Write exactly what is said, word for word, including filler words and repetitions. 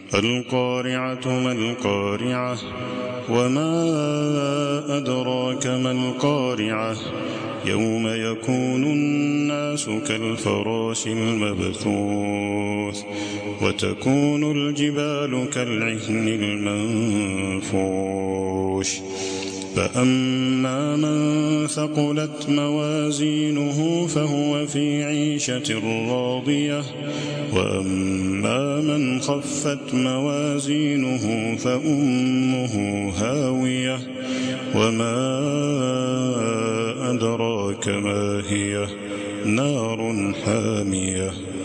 القارعة ما القارعة وما أدراك ما القارعة يوم يكون الناس كالفراش المبثوث وتكون الجبال كالعهن المنفوش فأما من ثقلت موازينه فهو في عيشة راضية وأما من خفت موازينه فأمه هاوية وما أدراك ما هي نار حامية.